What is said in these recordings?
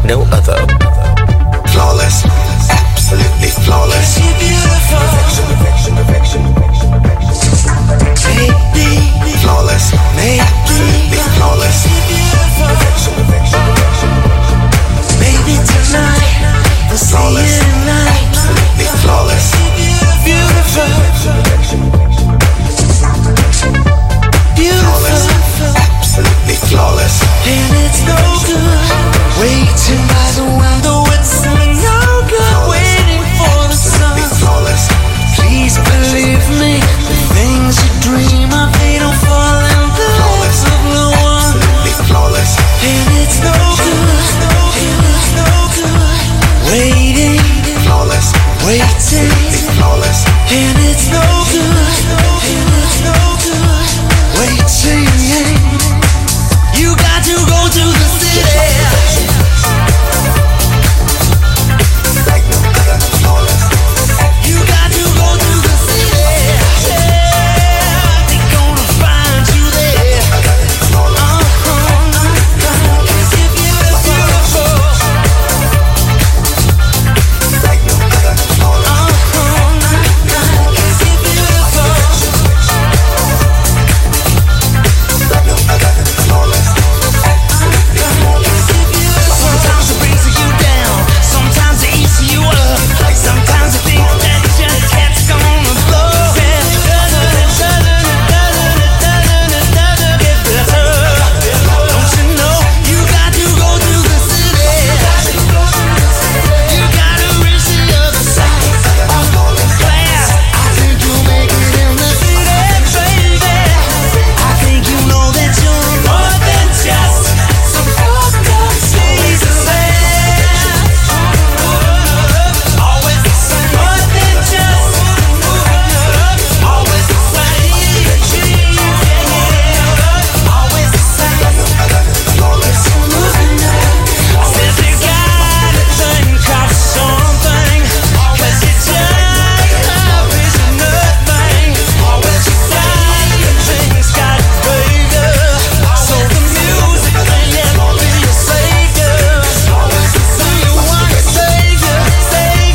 no other. Flawless, absolutely flawless. You're beautiful. Perfection, perfection, perfection, perfection. Maybe. Flawless, absolutely flawless. You're beautiful. Perfection, perfection, perfection, perfection. Maybe tonight we'll see Flawless, it at night. absolutely flawless. You're beautiful. Perfection, perfection, perfection. Flawless, absolutely flawless. And it's no good waiting by the window. It's no good waiting for the sun. Flawless. Please believe me, the things you dream of, they don't fall in the laps of no one. Absolutely flawless. And it's no good, waiting, Flawless. waiting. Flawless. And it's no good, waiting. You got to go to the city. Like no other. Flawless. You got to go to the city. Yeah, they're gonna find you there. Cause if you're beautiful, Like no other. Flawless. cause you're beautiful. Like no other. Flawless. Sometimes it brings you down, sometimes it eats you up, sometimes I think that your cat's gonna blow. Don't you know you got to go to the city? You gotta reach the other side. Class, I think you'll make it in the city, baby. I think you know that you're more than just some fucked up Jesus. Always the same. More than just always the same. Always the same. Flawless. Says you got a thing called something, 'cause you just love is nothing. Always the same things got bigger. So the music may yet be your savior. Do you want a savior? Save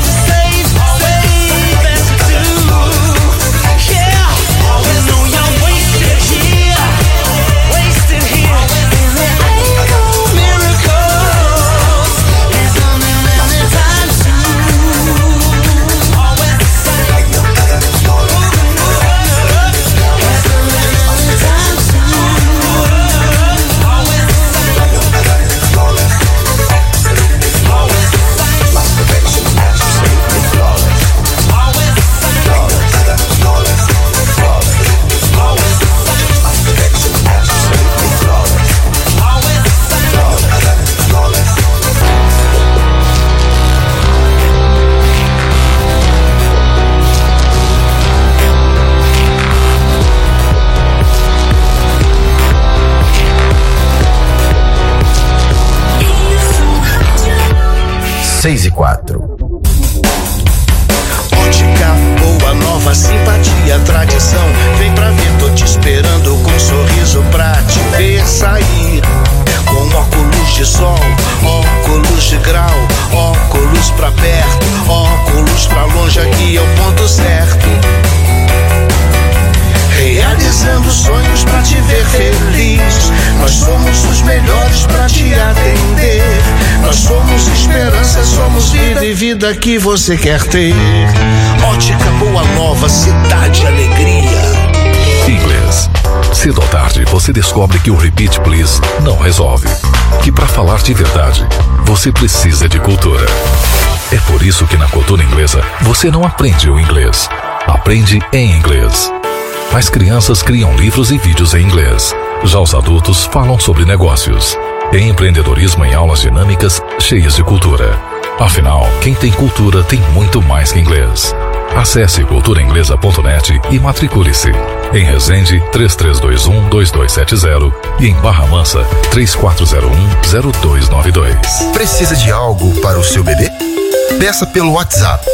as you do. Yeah, you know you're wasted here, and there ain't no miracles. Heaven and anytime soon. Always the same. Like no other. Flawless. Heaven and anytime soon. Always the same. Like no other. Flawless. Always the same. Perfection. Absolutely flawless. Always the same. Flawless. Flawless. Flawless. Always the same. Perfection. Absolutely flawless. Always the same. Flawless. Seis e 4. Ótica boa, nova, simpatia, tradição. Vem pra ver, tô te esperando com um sorriso pra te ver sair. Com óculos de sol, óculos de grau, óculos pra perto, óculos pra longe, aqui é o ponto certo. Realizando sonhos pra te ver feliz. Nós somos os melhores pra te atender. Nós somos esperança, somos vida e vida que você quer ter. Ótica Boa Nova, cidade alegria. Inglês. Cedo ou tarde você descobre que o Repeat Please não resolve. Que para falar de verdade, você precisa de cultura. É por isso que na cultura inglesa você não aprende o inglês. Aprende em inglês. As crianças criam livros e vídeos em inglês. Já os adultos falam sobre negócios. Tem empreendedorismo em aulas dinâmicas cheias de cultura. Afinal, quem tem cultura tem muito mais que inglês. Acesse culturainglesa.net e matricule-se. Em Resende, 3321-2270 e em Barra Mansa, 3401-0292. Precisa de algo para o seu bebê? Peça pelo WhatsApp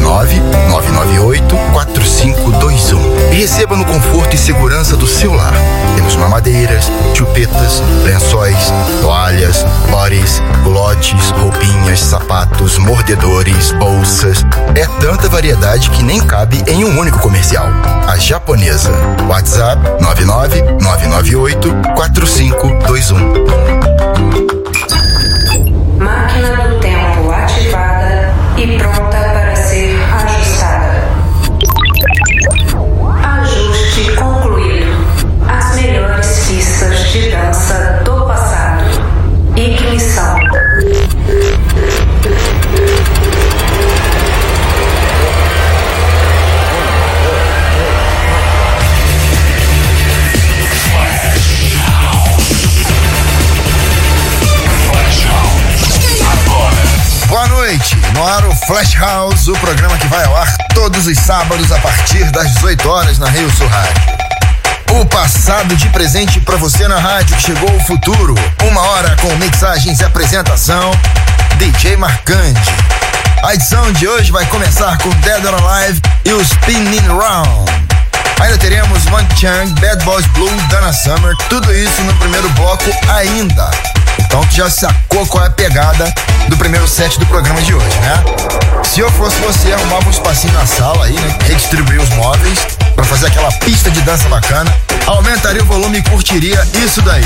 999984521 e receba no conforto e segurança do seu lar. Temos mamadeiras, chupetas, lençóis, toalhas, bodies, culotes, roupinhas, sapatos, mordedores, bolsas. É tanta variedade que nem cabe em um único comercial. A Japonesa. WhatsApp 999984521. Máquina do tempo ativada e pronta para ser ajustada. Ajuste concluído. As melhores pistas de dança do passado. Ignição. Boa noite, no ar o Flash House, o programa que vai ao ar todos os sábados a partir das 18 horas na Rio Sul Rádio. O passado de presente pra você na rádio que chegou o futuro. 1 hora com mixagens e apresentação, DJ Marcante. A edição de hoje vai começar com Dead or Alive e o Spinning Round. Ainda teremos One Chang, Bad Boys Blue, Donna Summer, tudo isso no primeiro bloco ainda. Então tu já sacou qual é a pegada do primeiro set do programa de hoje, né? Se eu fosse você, arrumava um espacinho na sala aí, né? Redistribuir os móveis pra fazer aquela pista de dança bacana, aumentaria o volume e curtiria isso daí.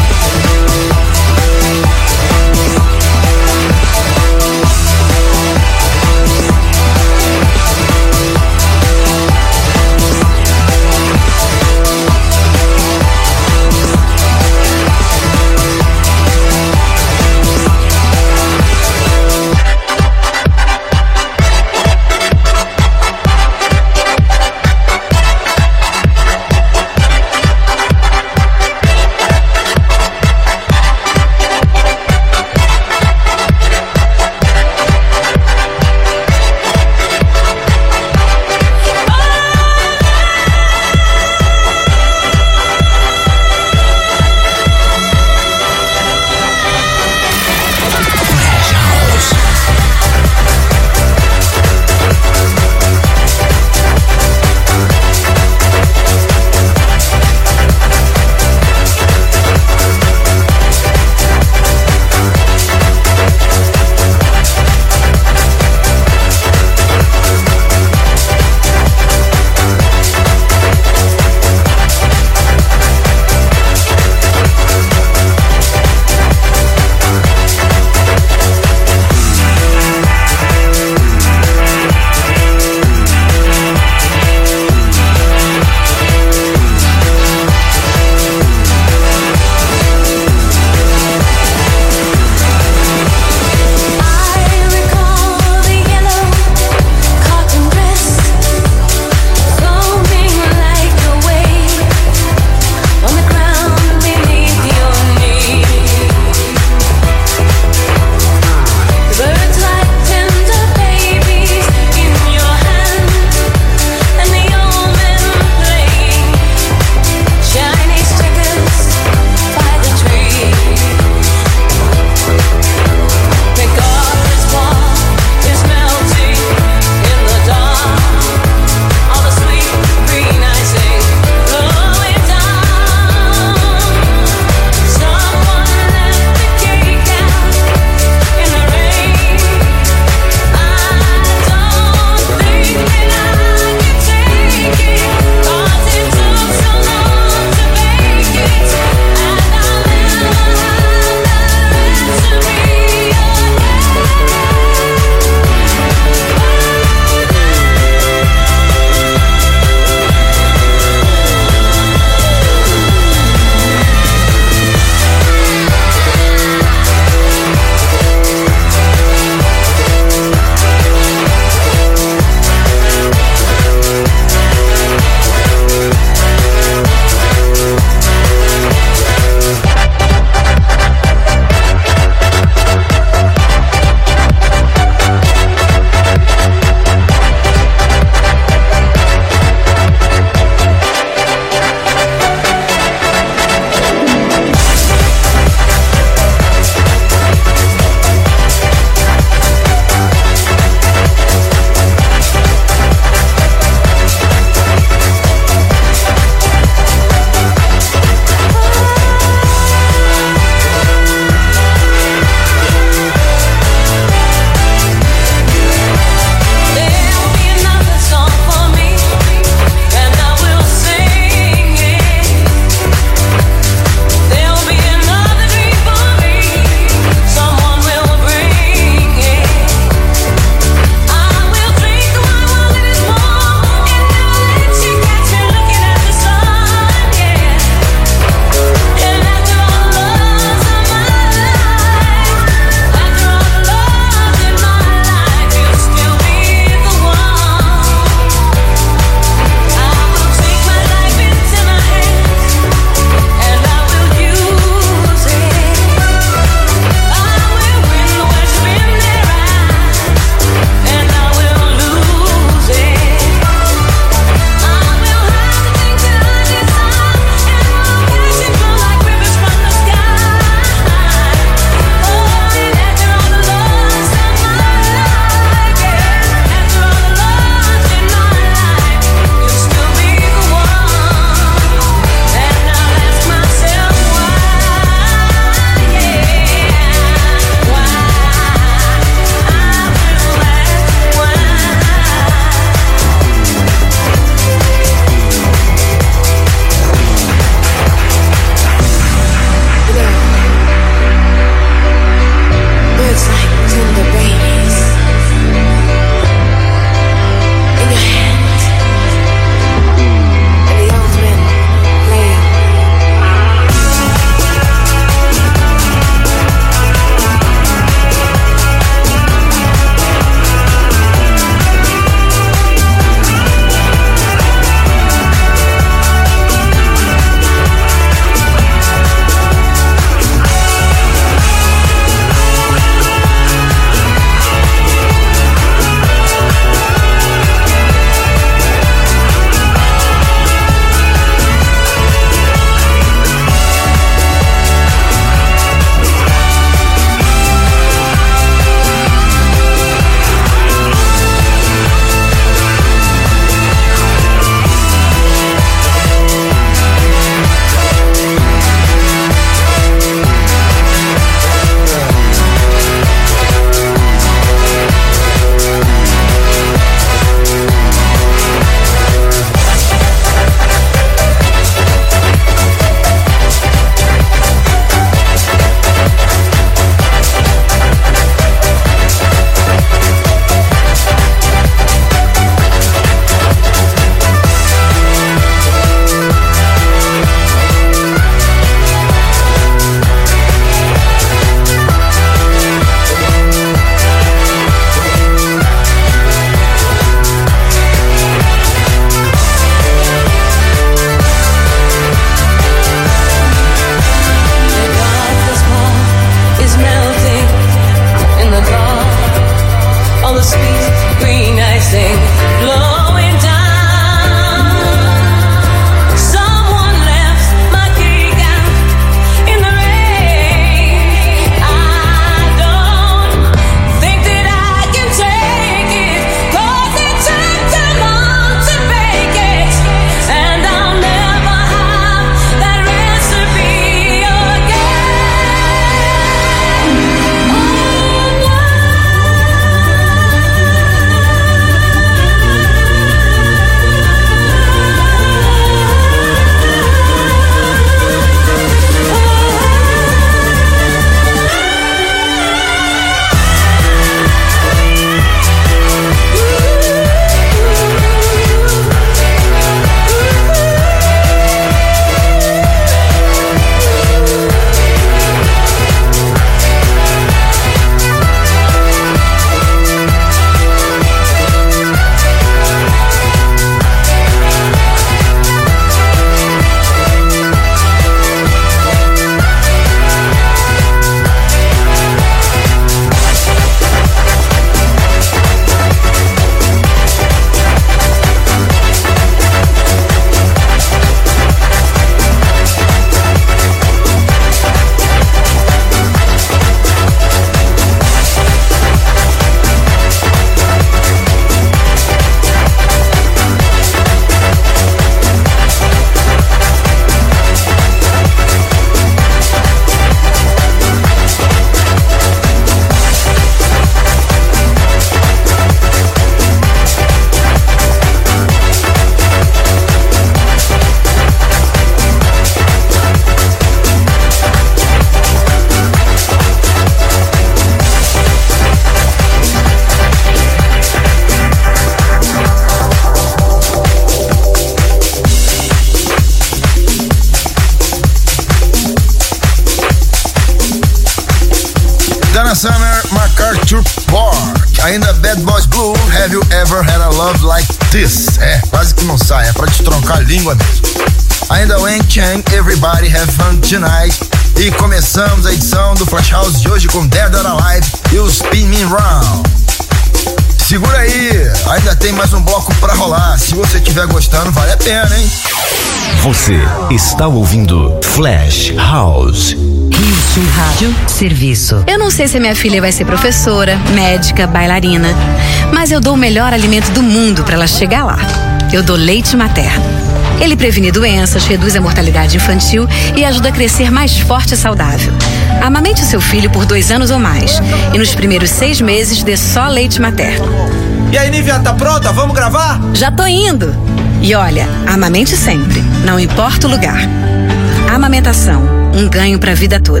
Summer, MacArthur Park. Ainda Bad Boys Blue, Have You Ever Had a Love Like This? É, quase que não sai, é pra te troncar a língua mesmo. Ainda Wang Chang, Everybody Have Fun Tonight. E começamos a edição do Flash House de hoje com Dead or Alive e o Spin Me Round. Segura aí, ainda tem mais um bloco pra rolar. Se você estiver gostando, vale a pena, hein? Você está ouvindo Flash House. Rio Sul Rádio Serviço. Eu não sei se minha filha vai ser professora, médica, bailarina, mas eu dou o melhor alimento do mundo para ela chegar lá. Eu dou leite materno. Ele previne doenças, reduz a mortalidade infantil e ajuda a crescer mais forte e saudável. Amamente o seu filho por 2 anos ou mais. E nos primeiros 6 meses dê só leite materno. E aí, Nívia, tá pronta? Vamos gravar? Já tô indo. E olha, amamente sempre, não importa o lugar. Amamentação, um ganho pra vida toda.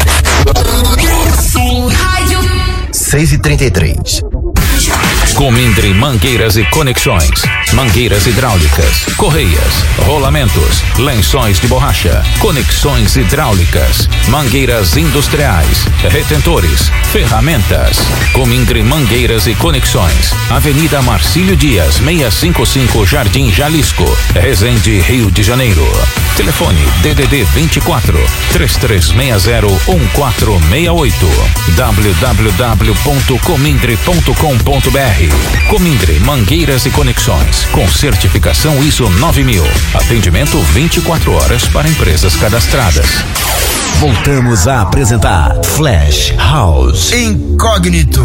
6h33. Comindre Mangueiras e Conexões. Mangueiras hidráulicas, correias, rolamentos, lençóis de borracha, conexões hidráulicas, mangueiras industriais, retentores, ferramentas. Comindre Mangueiras e Conexões. Avenida Marcílio Dias, 655 Jardim Jalisco, Resende, Rio de Janeiro. Telefone DDD 24 3360 1468. www.comindre.com.br. Comindre Mangueiras e Conexões, com certificação ISO 9000. Atendimento 24 horas para empresas cadastradas. Voltamos a apresentar Flash House Incógnito.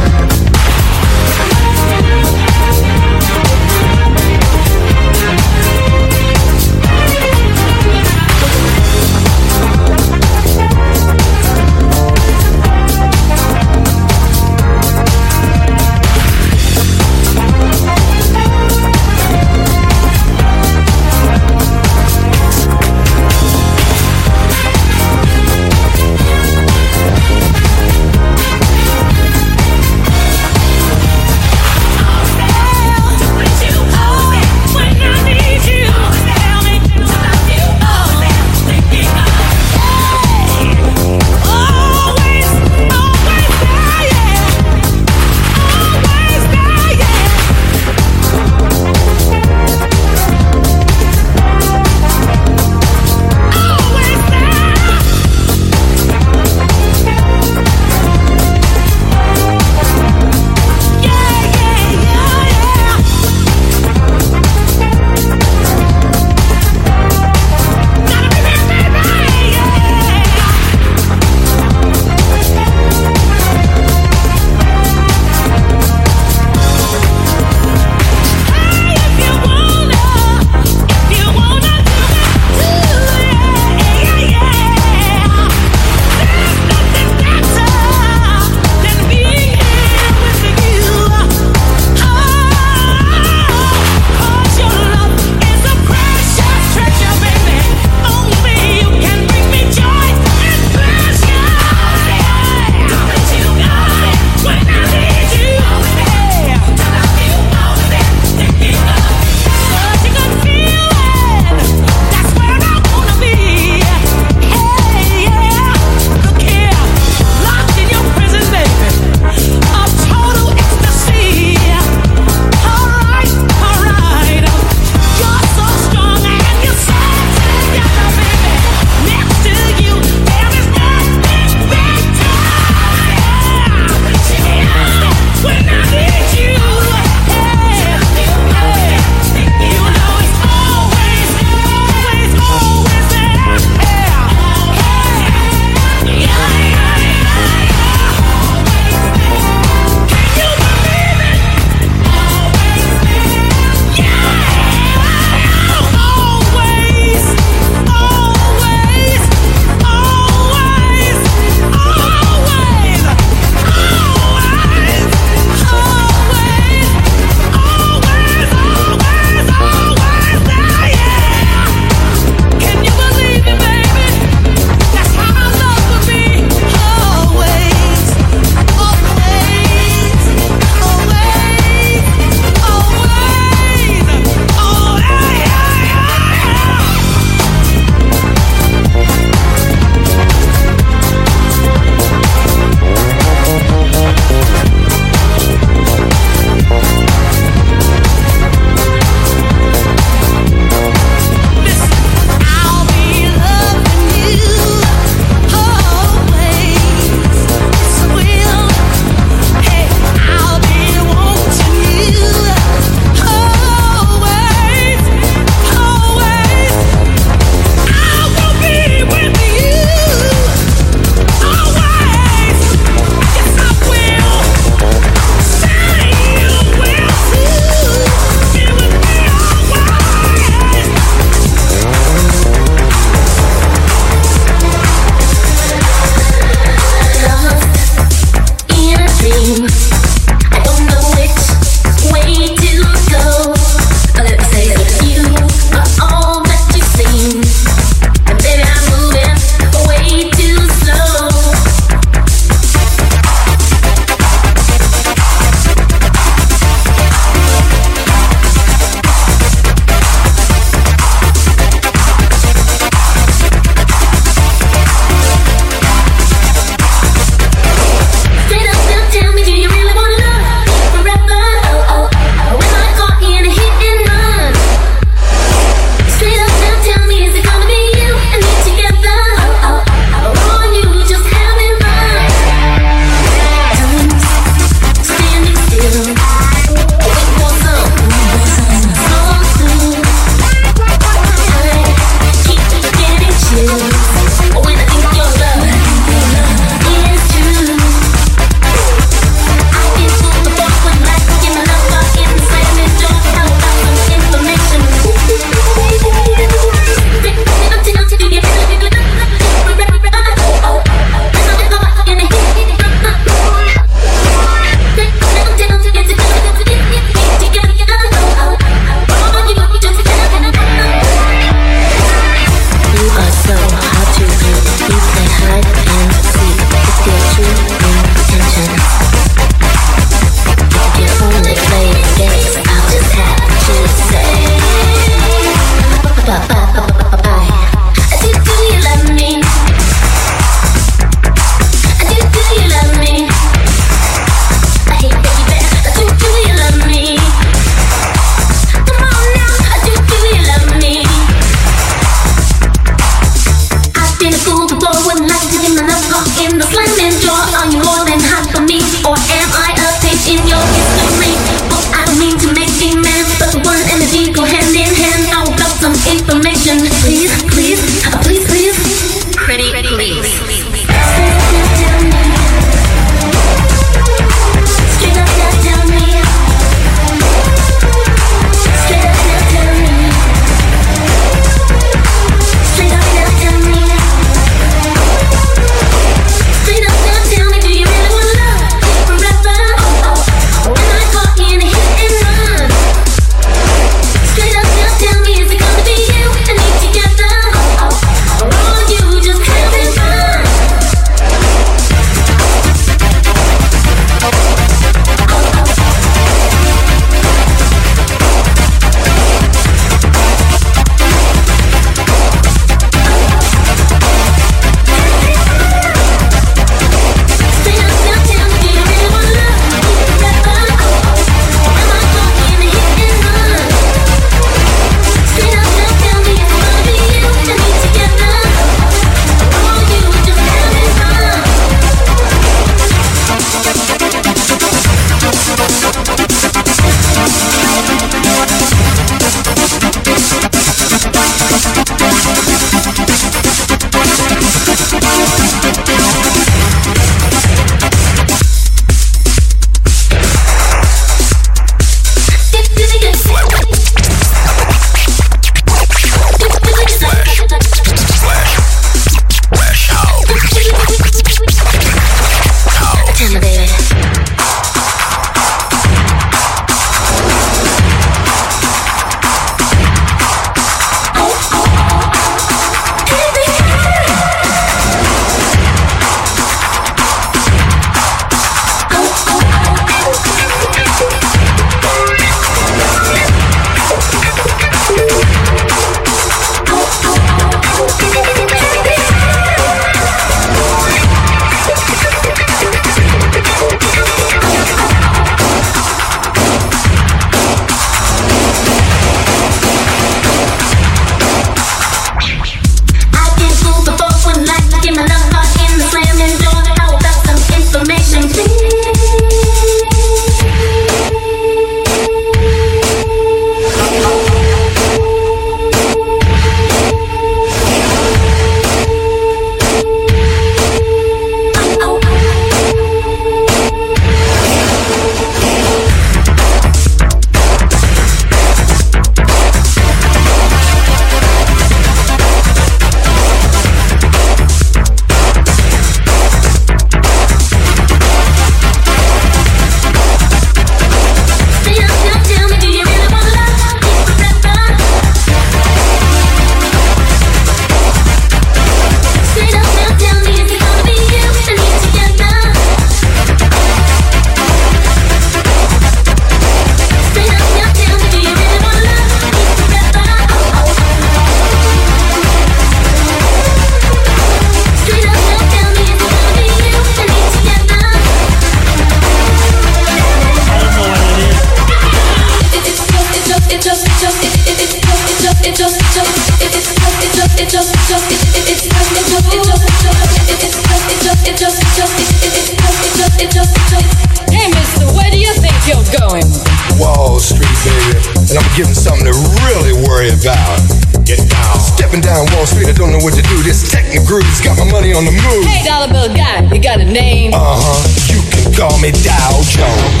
story about. Get down. Stepping down Wall Street, I don't know what to do. This techno groove's got my money on the move. Hey, dollar bill guy, you got a name? You can call me Dow Jones.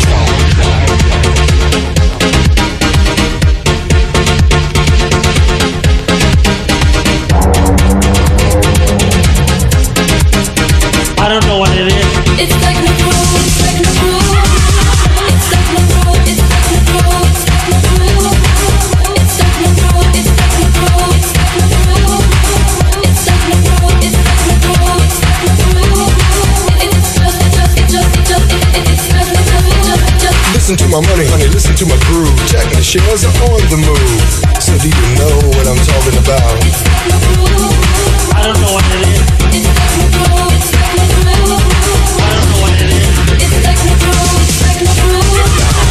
I don't know what it is. It's techno groove, it's techno groove. It's techno groove, it's techno groove, it's techno groove. It's techno groove, it's techno groove, it's techno groove. It's techno groove, it's techno groove, it's techno groove. Listen to my money, honey, listen to my groove. Techno shares are on the move. So do you know what I'm talking about? I don't know what it is. It's techno groove, it's techno groove. I don't know what it is. It's techno groove, it's techno groove.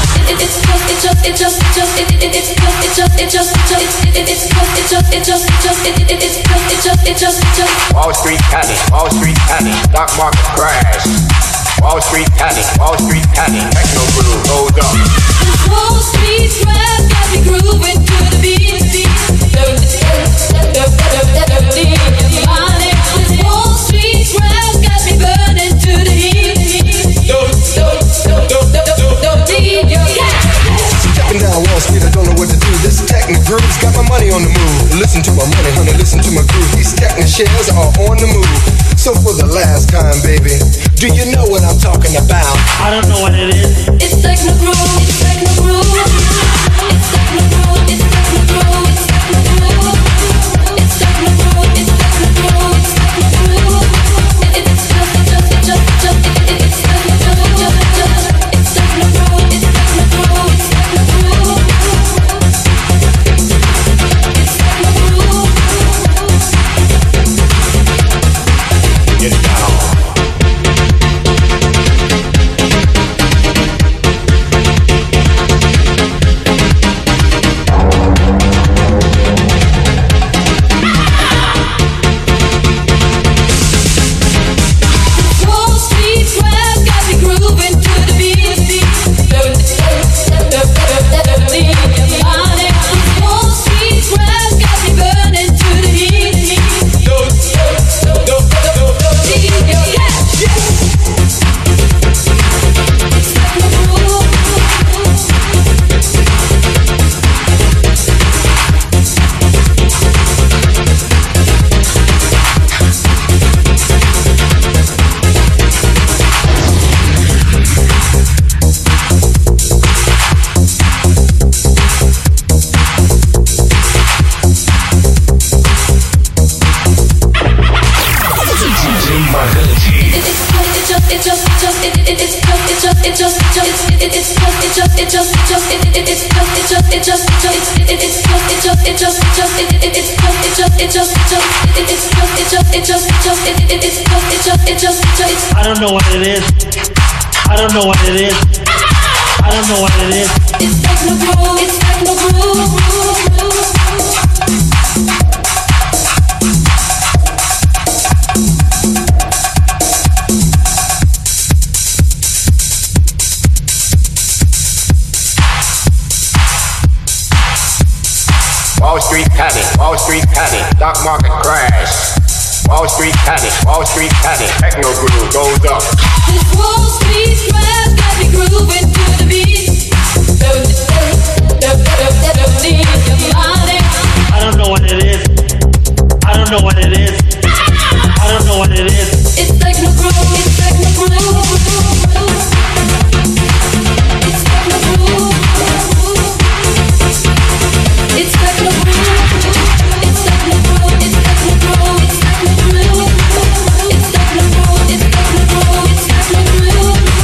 Wall Street panic, Wall Street panic, stock market crash. Wall Street panic, Wall Street panic, techno groove goes up. Wall Street crash got me grooving to the beat. Wall Street crash got me burning to the heat. Stepping down Wall Street, I don't know what to do. This techno groove's got my money on the move. Listen to my money, honey, listen to my groove. These techno shares are on the move. So for the last time, baby, do you know what I'm talking about? I don't know what it is. It's techno groove, it's techno groove. It's techno groove, it's techno groove, it's techno groove. It's techno groove, it's techno groove, it's techno groove. It's techno groove, it's techno groove, it's techno groove. It's techno groove, it's techno groove, it's techno groove. Get down. Wall Street crash got me grooving to the beat. Wall Street crash got me burning to the heat. I don't know what it is. I don't know what it is. I don't know what it is. It's techno groove, it's techno groove. Wall Street panic, Wall Street panic, stock market crash. Wall Street panic, Wall Street panic, techno groove goes up. This Wall Street crash got me grooving to the beat. I don't know what it is. I don't know what it is. I don't know what it is. It's techno groove, it's techno groove. It's techno groove. It's techno groove. It's techno groove, it's techno groove, it's techno groove. It's techno groove, it's techno groove, it's techno groove.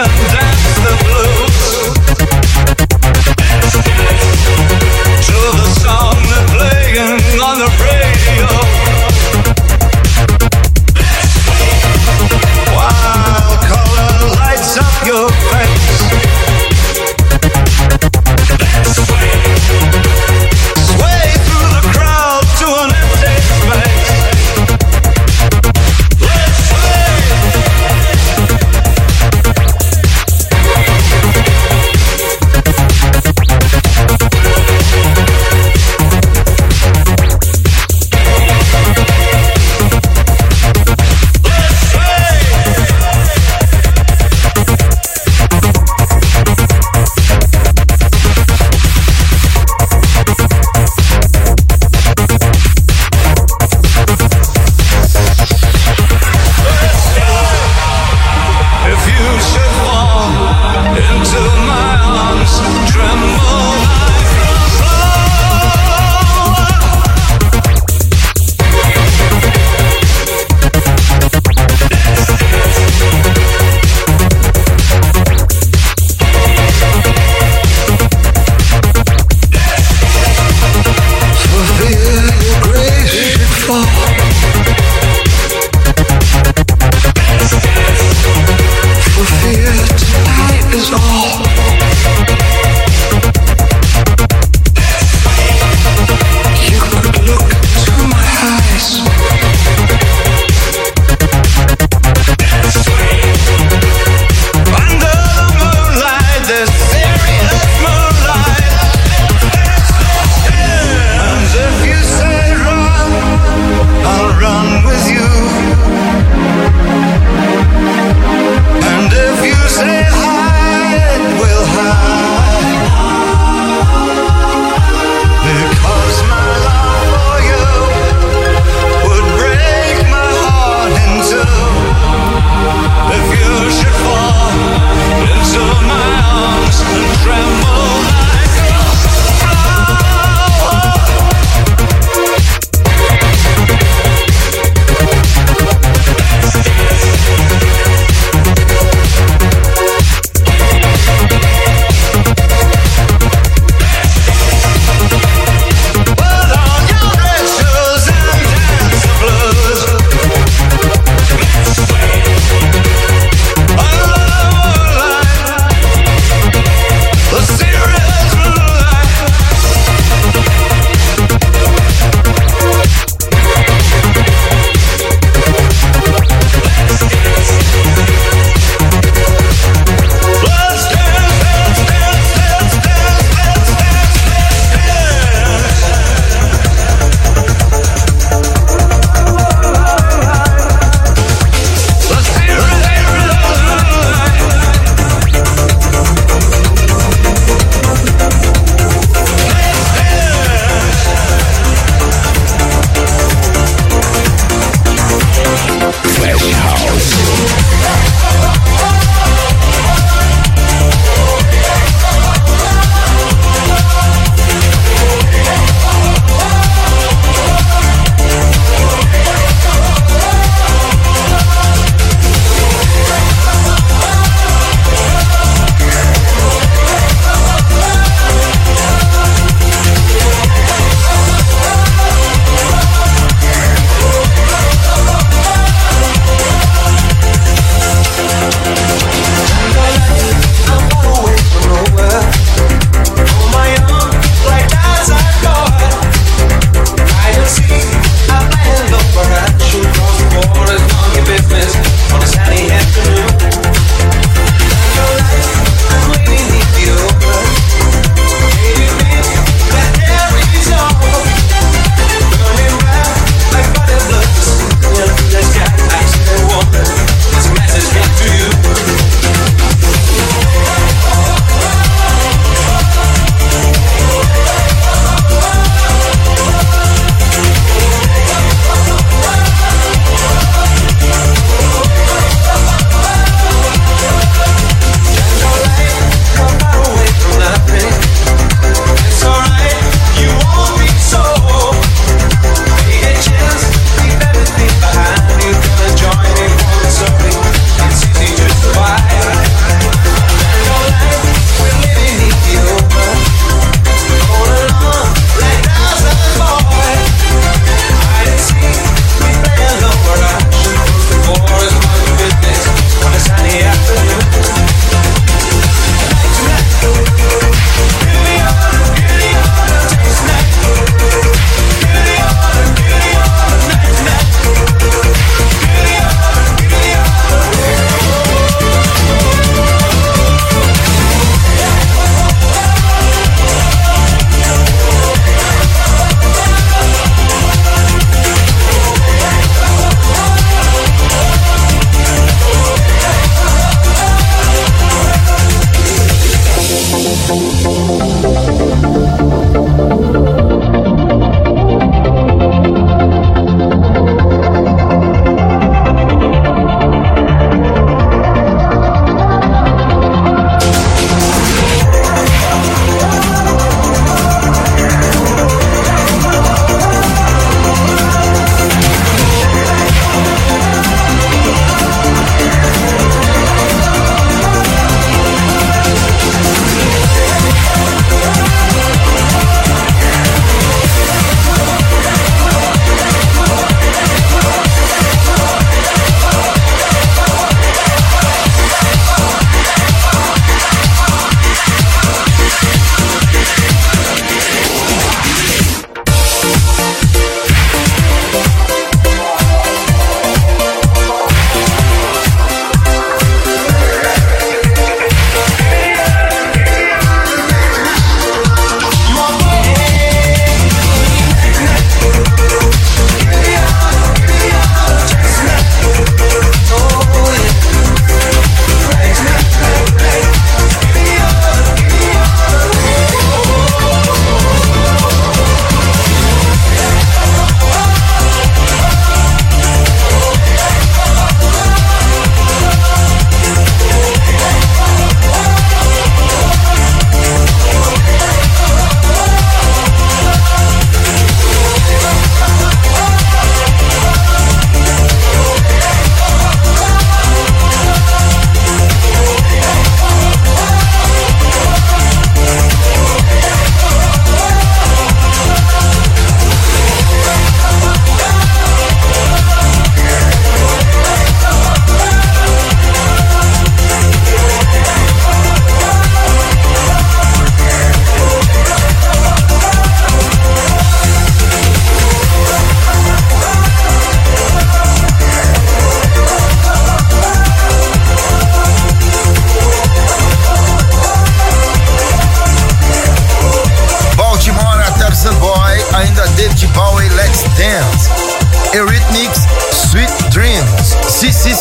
and dance the blues to the song that's playing on the radio. Wild color lights up your face. Sway through the crowd to an empty space. Let's sway.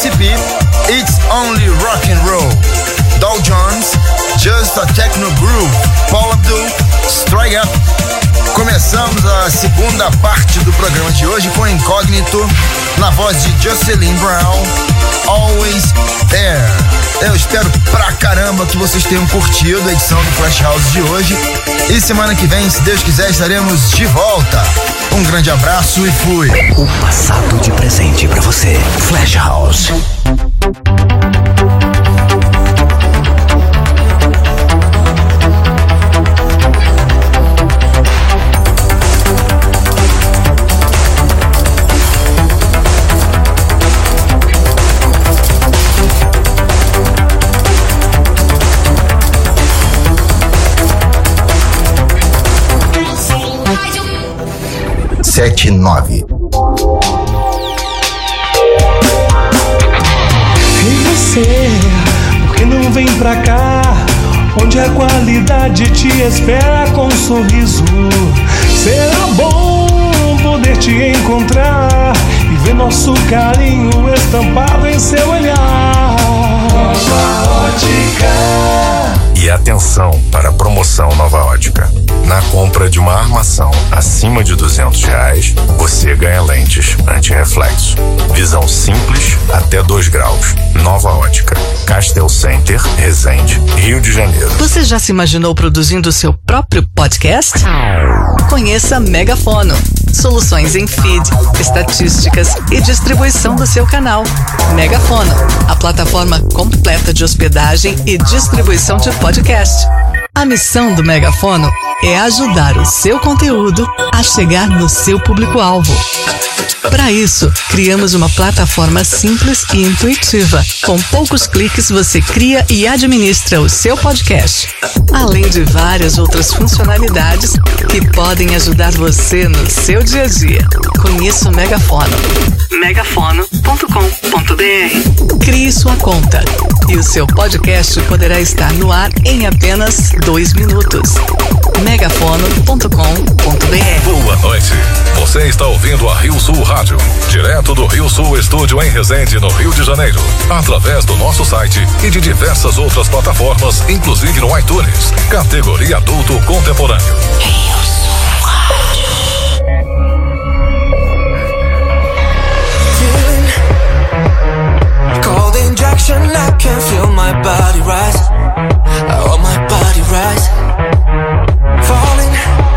ACP, It's Only Rock and Roll. Dow Jones, Just a Techno Groove. Paul Abdul, Strike Up. Começamos a segunda parte do programa de hoje com Incógnito, na voz de Jocelyn Brown, Always There. Eu espero pra caramba que vocês tenham curtido a edição do Flash House de hoje. E semana que vem, se Deus quiser, estaremos de volta. Um grande abraço e fui. O passado de presente pra você. Flash House. Sete, 9. E você, por que não vem pra cá? Onde a qualidade te espera com um sorriso. Será bom poder te encontrar e ver nosso carinho estampado em seu olhar. Nova Ótica. E atenção para a promoção Nova Ótica. Na compra de uma armação acima de R$200, você ganha lentes anti-reflexo. Visão simples até 2 graus. Nova Ótica. Castel Center, Resende, Rio de Janeiro. Você já se imaginou produzindo o seu próprio podcast? Conheça Megafono. Soluções em feed, estatísticas e distribuição do seu canal. Megafono, a plataforma completa de hospedagem e distribuição de podcast. A missão do Megafono é ajudar o seu conteúdo a chegar no seu público-alvo. Para isso, criamos uma plataforma simples e intuitiva. Com poucos cliques, você cria e administra o seu podcast, além de várias outras funcionalidades que podem ajudar você no seu dia a dia. Conheça o Megafono. megafono.com.br. Crie sua conta e o seu podcast poderá estar no ar em apenas 2 minutos. megafono.com.br. Boa noite. Você está ouvindo a Rio Sul Rádio, direto do Rio Sul Estúdio em Resende, no Rio de Janeiro, através do nosso site e de diversas outras plataformas, inclusive no iTunes, categoria adulto contemporâneo. Rio Sul Rádio. Cold injection, I can feel my body rise. Oh, my body rise. Falling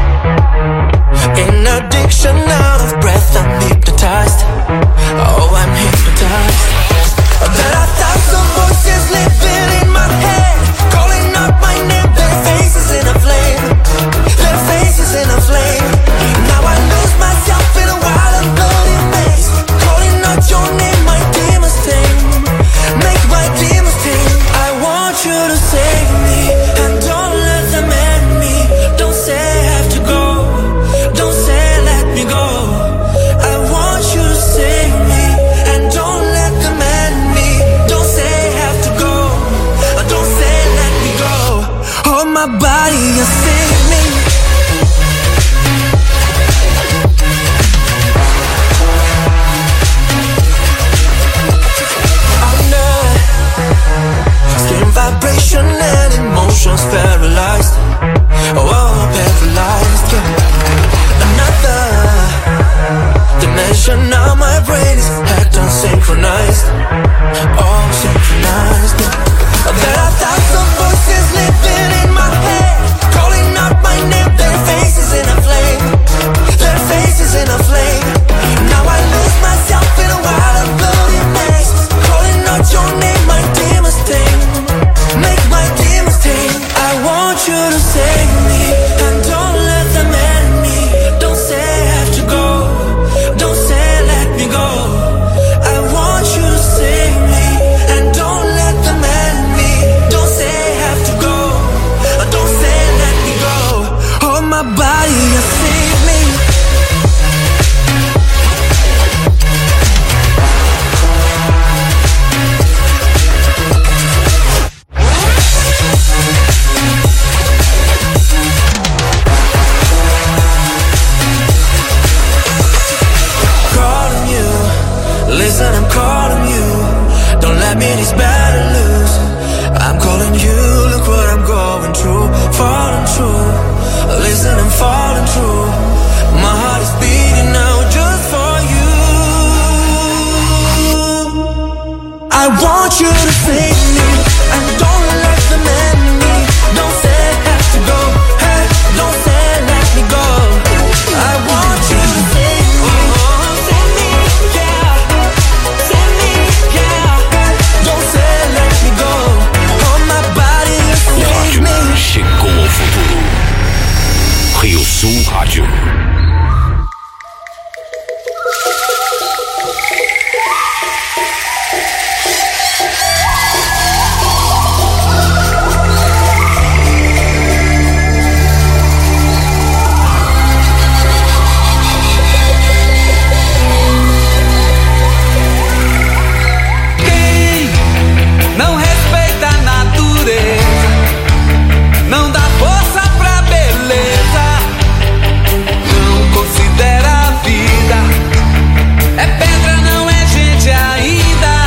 in addiction, out of breath, I'm hypnotized. Oh, I'm hypnotized. There are thousand voices living in my head, calling out my name. Their faces in a flame. Their faces in a flame. Now I lose myself in a wild and bloody maze, calling out your name, my demons tame. Make my demons tame. I want you to save me, and don't let them end me. Don't say I have to go. Don't say let me go. I want you to save me, and don't let them end me. Don't say I have to go. Don't say let me go. Hold my body and save me. Skin vibration and emotions paralyzed. Oh, paralyzed, yeah. Another dimension, now my brain is hacked and synchronized. Oh, synchronized, yeah. There are thousand voices living in my head, calling out my name. Their faces in a flame. Their faces in a flame. Now I lose myself in a wild and bloody maze, calling out your name, my demons tame. Make my demons tame. I want you to save me, and don't let them end me. Don't say I have to go. Don't say let me go. I want you to save me, and don't let them end me. Don't say I have to go. Don't say let me go. Hold my body and save me. Calling you, listen, I'm calling you. admit it's bad to lose. I'm calling you, look what I'm going through. Falling true, listen, I'm falling true. My heart is beating now just for you. I want you to save me, and don't let the man in me. Don't say it has to go, hey, don't say let me go. I want you to save me, save me, yeah, save me, yeah. Don't say let me go, hold my body and O save rádio me. chegou ao futuro. Rio Sul Rádio. Quem não respeita a natureza, não dá força pra beleza, não considera a vida, é pedra, não é gente ainda.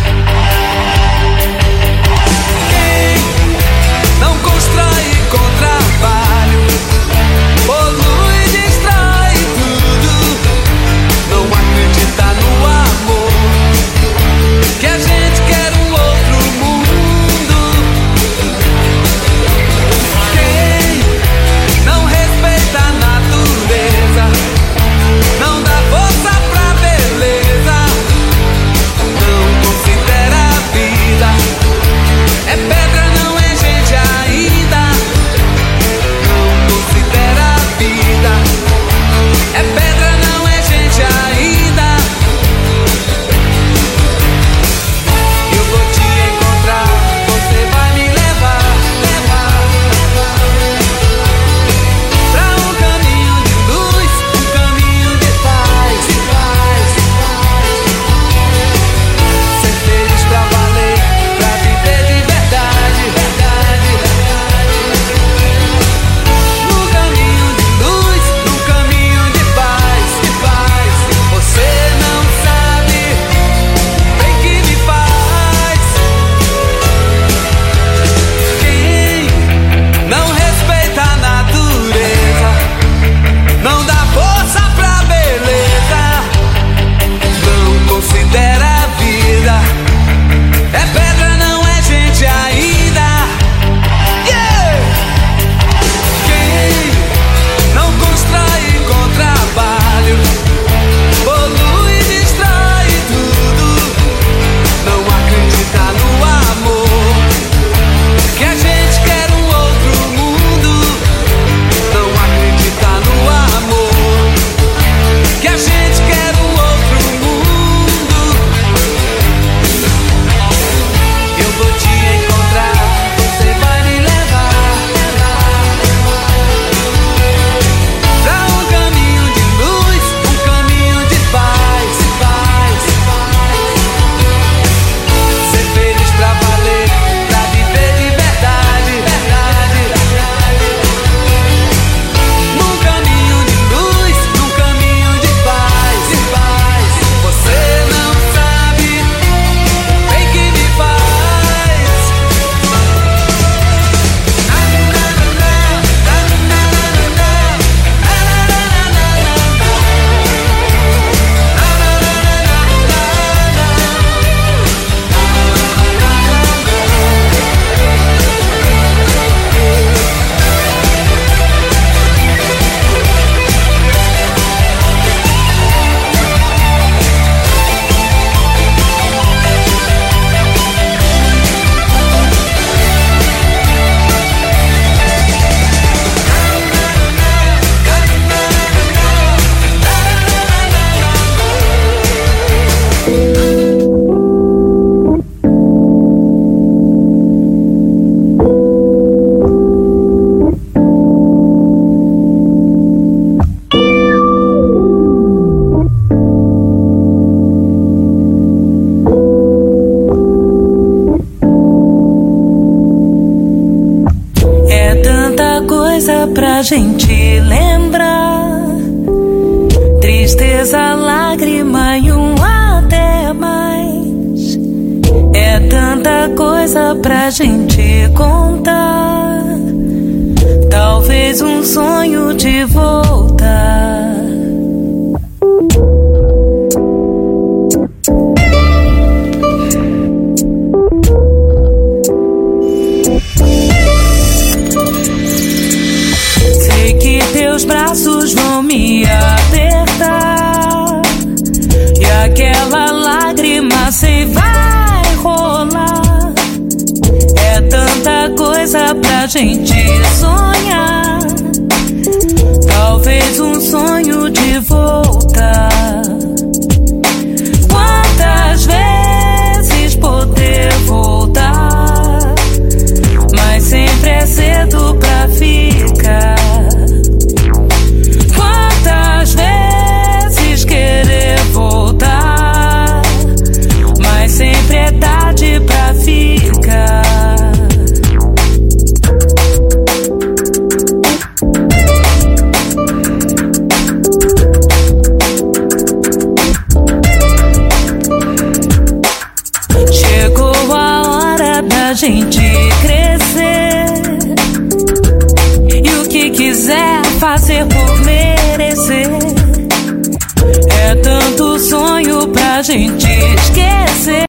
Quem não constrói com trabalho, polui, destrói tudo, não acredita no amor, que a gente quer um outro mundo. Quem não respeita a natureza, não dá força pra beleza, não considera a vida, é pedra, não é gente ainda. Não considera a vida, é pedra, não é gente ainda. Eu vou te encontrar, você vai me levar, pra um caminho de luz, um caminho de paz, ser feliz pra valer, pra viver de verdade, no caminho de luz, no caminho de paz, você não sabe bem que me faz. Quem não respeita a natureza, não dá força pra beleza, não considera a vida, é pedra, não é gente ainda. Yeah! Quem não constrói com trabalho, polui, destrói tudo, não acredita no amor, que a gente quer um outro mundo, não acredita no amor, que a gente quer um outro mundo. Eu vou te encontrar, você vai me levar, pra um caminho de luz, um caminho de paz, ser feliz pra valer, pra viver de verdade, num caminho de luz, num caminho de paz, você não sabe bem que me faz. É tanta coisa pra gente lembrar, tristeza, lágrima e um até mais. É coisa pra gente contar. Talvez um sonho de voltar. Sei que teus braços vão me apertar e aquela lágrima sei vai rolar. É tanta coisa pra gente sonhar. Talvez um sonho de voltar. Quantas vezes poder voltar, mas sempre é cedo pra ficar. Quantas vezes querer voltar, mas sempre é tarde pra ficar. Chegou a hora da gente crescer e o que quiser fazer por merecer. É tanto sonho pra gente esquecer.